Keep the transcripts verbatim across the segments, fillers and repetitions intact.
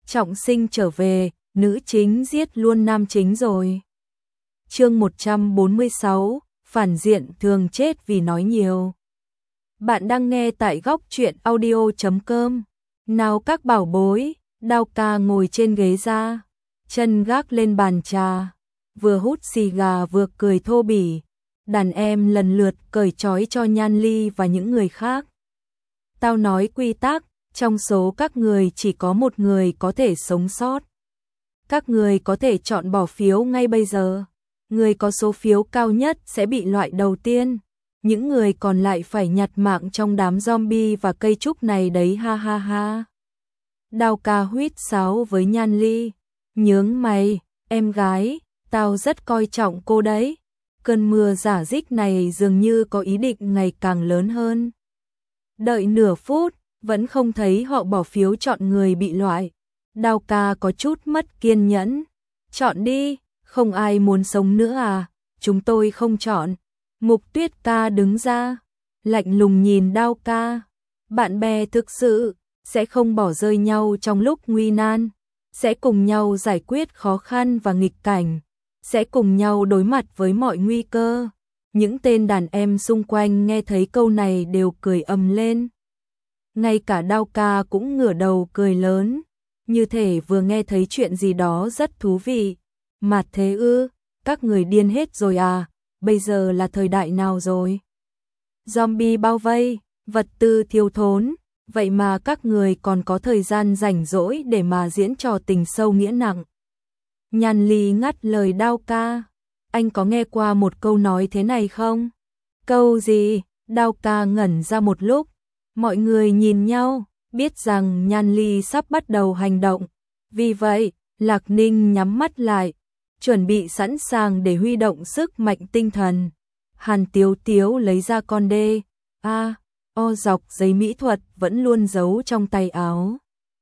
trọng sinh trở về, nữ chính giết luôn nam chính rồi. Chương một trăm bốn mươi sáu, phản diện thường chết vì nói nhiều. Bạn đang nghe tại góc truyện audio chấm com. Nào các bảo bối, Đao Ca ngồi trên ghế ra, chân gác lên bàn trà, vừa hút xì gà vừa cười thô bỉ. Đàn em lần lượt cởi trói cho Nhan Ly và những người khác. Tao nói quy tắc, trong số các người chỉ có một người có thể sống sót. Các người có thể chọn bỏ phiếu ngay bây giờ. Người có số phiếu cao nhất sẽ bị loại đầu tiên. Những người còn lại phải nhặt mạng trong đám zombie và cây trúc này đấy, ha ha ha. Đao Ca huýt sáo với Nhan Ly. Nhướng mày, em gái, tao rất coi trọng cô đấy. Cơn mưa giả dích này dường như có ý định ngày càng lớn hơn. Đợi nửa phút, vẫn không thấy họ bỏ phiếu chọn người bị loại. Đao Ca có chút mất kiên nhẫn. Chọn đi, không ai muốn sống nữa à? Chúng tôi không chọn. Mục Tuyết Ca đứng ra, lạnh lùng nhìn Đao Ca. Bạn bè thực sự sẽ không bỏ rơi nhau trong lúc nguy nan, sẽ cùng nhau giải quyết khó khăn và nghịch cảnh, sẽ cùng nhau đối mặt với mọi nguy cơ. Những tên đàn em xung quanh nghe thấy câu này đều cười ầm lên. Ngay cả Đao Ca cũng ngửa đầu cười lớn, như thể vừa nghe thấy chuyện gì đó rất thú vị. Mạt thế ư, các người điên hết rồi à, bây giờ là thời đại nào rồi? Zombie bao vây, vật tư thiếu thốn, vậy mà các người còn có thời gian rảnh rỗi để mà diễn trò tình sâu nghĩa nặng. Nhan Ly ngắt lời Đao Ca. Anh có nghe qua một câu nói thế này không? Câu gì? Đao Ca ngẩn ra một lúc. Mọi người nhìn nhau, biết rằng Nhan Ly sắp bắt đầu hành động. Vì vậy, Lạc Ninh nhắm mắt lại, chuẩn bị sẵn sàng để huy động sức mạnh tinh thần. Hàn Tiếu Tiếu lấy ra con đê, a, o dọc giấy mỹ thuật vẫn luôn giấu trong tay áo.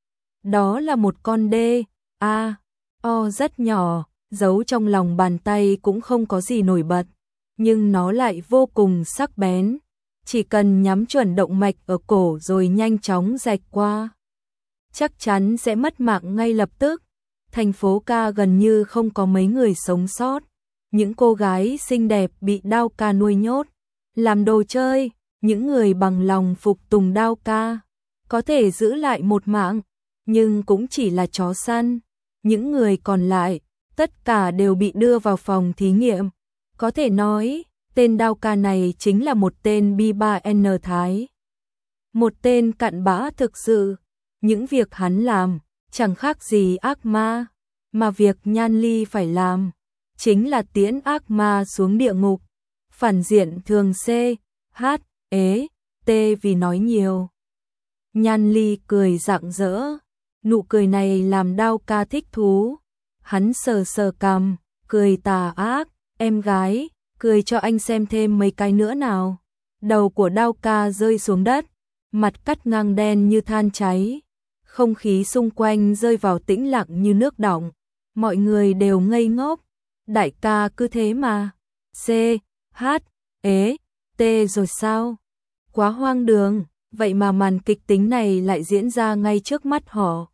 Đó là một con đê, a, o rất nhỏ, giấu trong lòng bàn tay cũng không có gì nổi bật, nhưng nó lại vô cùng sắc bén. Chỉ cần nhắm chuẩn động mạch ở cổ rồi nhanh chóng rạch qua, chắc chắn sẽ mất mạng ngay lập tức. Thành phố Ca gần như không có mấy người sống sót. Những cô gái xinh đẹp bị Đao Ca nuôi nhốt, làm đồ chơi. Những người bằng lòng phục tùng Đao Ca có thể giữ lại một mạng, nhưng cũng chỉ là chó săn. Những người còn lại, tất cả đều bị đưa vào phòng thí nghiệm. Có thể nói, tên Đao Ca này chính là một tên bi ba en Thái. Một tên cặn bã thực sự. Những việc hắn làm chẳng khác gì ác ma, mà việc Nhan Ly phải làm chính là tiễn ác ma xuống địa ngục. Phản diện thường C, H, ế, T vì nói nhiều. Nhan Ly cười rạng rỡ, nụ cười này làm Đao Ca thích thú. Hắn sờ sờ cằm, cười tà ác, em gái, cười cho anh xem thêm mấy cái nữa nào. Đầu của Đao Ca rơi xuống đất, mặt cắt ngang đen như than cháy. Không khí xung quanh rơi vào tĩnh lặng như nước đọng. Mọi người đều ngây ngốc. Đại ca cứ thế mà. C, H, ế, T rồi sao? Quá hoang đường, vậy mà màn kịch tính này lại diễn ra ngay trước mắt họ.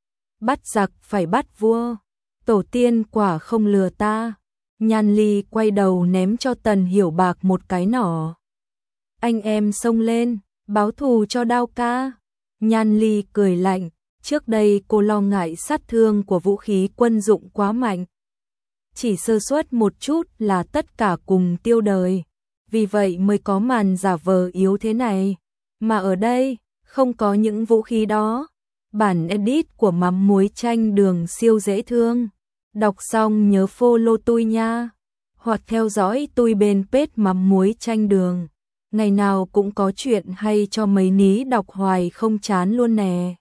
Bắt giặc phải bắt vua. Tổ tiên quả không lừa ta. Nhan Ly quay đầu ném cho Tần Hiểu Bạc một cái nỏ. Anh em xông lên, báo thù cho Đao Ca. Nhan Ly cười lạnh, trước đây cô lo ngại sát thương của vũ khí quân dụng quá mạnh. Chỉ sơ suất một chút là tất cả cùng tiêu đời, vì vậy mới có màn giả vờ yếu thế này. Mà ở đây, không có những vũ khí đó. Bản edit của mắm muối chanh đường siêu dễ thương. Đọc xong nhớ follow tôi nha, hoặc theo dõi tôi bên page mắm muối chanh đường. Ngày nào cũng có chuyện hay cho mấy ní đọc hoài không chán luôn nè.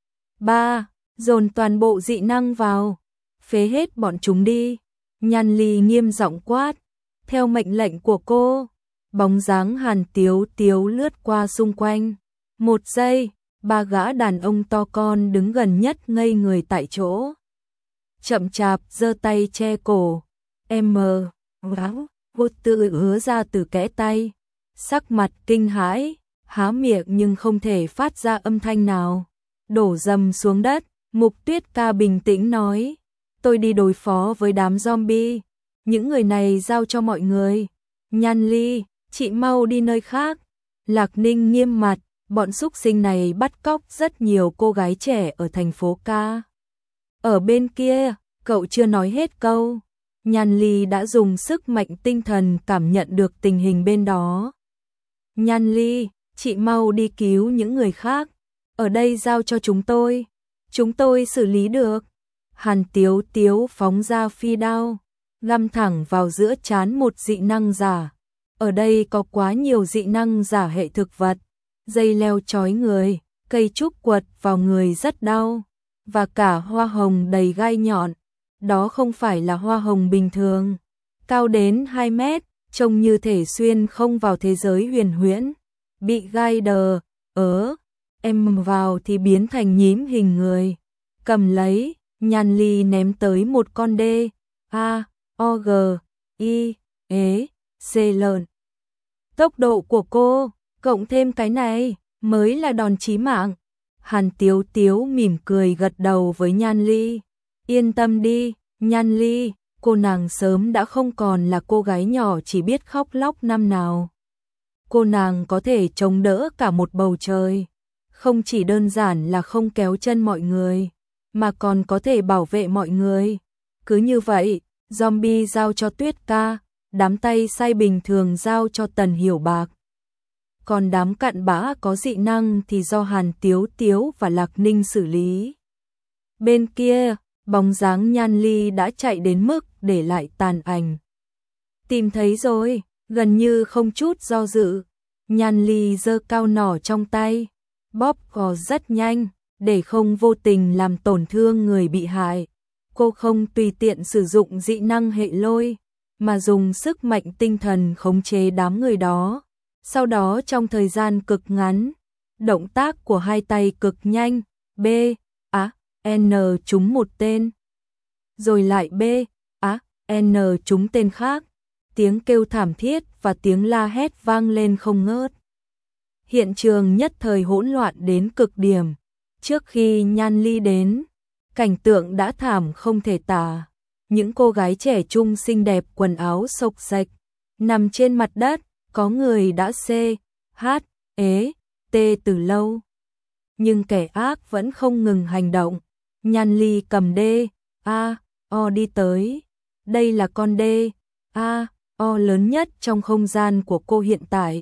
ba. Dồn toàn bộ dị năng vào, phế hết bọn chúng đi. Nhan Ly nghiêm giọng quát. Theo mệnh lệnh của cô, bóng dáng Hàn Tiếu Tiếu lướt qua xung quanh. Một giây, ba gã đàn ông to con đứng gần nhất ngây người tại chỗ. Chậm chạp giơ tay che cổ. M. Gáo, vô tự hứa ra từ kẽ tay. Sắc mặt kinh hãi, há miệng nhưng không thể phát ra âm thanh nào. Đổ dầm xuống đất, Mục Tuyết Ca bình tĩnh nói, tôi đi đối phó với đám zombie, những người này giao cho mọi người. Nhan Ly, chị mau đi nơi khác. Lạc Ninh nghiêm mặt, bọn xúc sinh này bắt cóc rất nhiều cô gái trẻ ở thành phố ca. Ở bên kia, cậu chưa nói hết câu. Nhan Ly đã dùng sức mạnh tinh thần cảm nhận được tình hình bên đó. Nhan Ly, chị mau đi cứu những người khác. Ở đây giao cho chúng tôi. Chúng tôi xử lý được. Hàn Tiếu Tiếu phóng ra phi đao, găm thẳng vào giữa trán một dị năng giả. Ở đây có quá nhiều dị năng giả hệ thực vật. Dây leo trói người, cây trúc quật vào người rất đau. Và cả hoa hồng đầy gai nhọn. Đó không phải là hoa hồng bình thường. Cao đến hai mét, trông như thể xuyên không vào thế giới huyền huyễn. Bị gai đờ, ớ, em vào thì biến thành nhím hình người. Cầm lấy, Nhan Ly ném tới một con đê, A, O, G, I, ế, C lợn. Tốc độ của cô, cộng thêm cái này, mới là đòn chí mạng. Hàn Tiếu Tiếu mỉm cười gật đầu với Nhan Ly. Yên tâm đi, Nhan Ly, cô nàng sớm đã không còn là cô gái nhỏ chỉ biết khóc lóc năm nào. Cô nàng có thể chống đỡ cả một bầu trời. Không chỉ đơn giản là không kéo chân mọi người, mà còn có thể bảo vệ mọi người. Cứ như vậy, zombie giao cho Tuyết Ca, đám tay sai bình thường giao cho Tần Hiểu Bạc. Còn đám cặn bã có dị năng thì do Hàn Tiếu Tiếu và Lạc Ninh xử lý. Bên kia, bóng dáng Nhan Ly đã chạy đến mức để lại tàn ảnh. Tìm thấy rồi, gần như không chút do dự. Nhan Ly giơ cao nỏ trong tay, bóp cò rất nhanh, để không vô tình làm tổn thương người bị hại. Cô không tùy tiện sử dụng dị năng hệ lôi, mà dùng sức mạnh tinh thần khống chế đám người đó. Sau đó trong thời gian cực ngắn, động tác của hai tay cực nhanh, B, A, N trúng một tên. Rồi lại B, A, N trúng tên khác. Tiếng kêu thảm thiết và tiếng la hét vang lên không ngớt. Hiện trường nhất thời hỗn loạn đến cực điểm. Trước khi Nhan Ly đến, cảnh tượng đã thảm không thể tả. Những cô gái trẻ trung xinh đẹp quần áo xộc xệch, nằm trên mặt đất, có người đã C, H, ế, T từ lâu. Nhưng kẻ ác vẫn không ngừng hành động. Nhan Ly cầm D, A, O đi tới. Đây là con D, A, O lớn nhất trong không gian của cô hiện tại.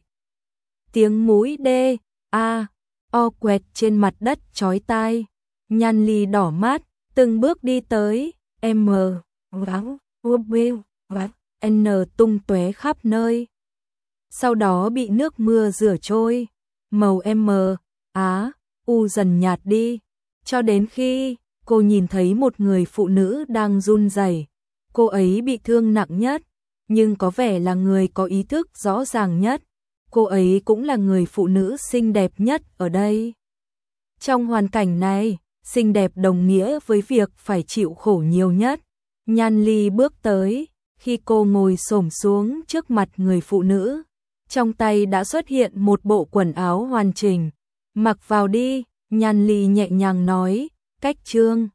Tiếng mũi D, A, O quẹt trên mặt đất chói tai. Nhan Ly đỏ mắt, từng bước đi tới. M, vắng, U, B, vắng, N tung tóe khắp nơi. Sau đó bị nước mưa rửa trôi. Màu M, Á, U dần nhạt đi. Cho đến khi cô nhìn thấy một người phụ nữ đang run rẩy. Cô ấy bị thương nặng nhất, nhưng có vẻ là người có ý thức rõ ràng nhất. Cô ấy cũng là người phụ nữ xinh đẹp nhất ở đây. Trong hoàn cảnh này, xinh đẹp đồng nghĩa với việc phải chịu khổ nhiều nhất. Nhan Ly bước tới, khi cô ngồi xổm xuống trước mặt người phụ nữ, trong tay đã xuất hiện một bộ quần áo hoàn chỉnh. Mặc vào đi, Nhan Ly nhẹ nhàng nói, cách trương.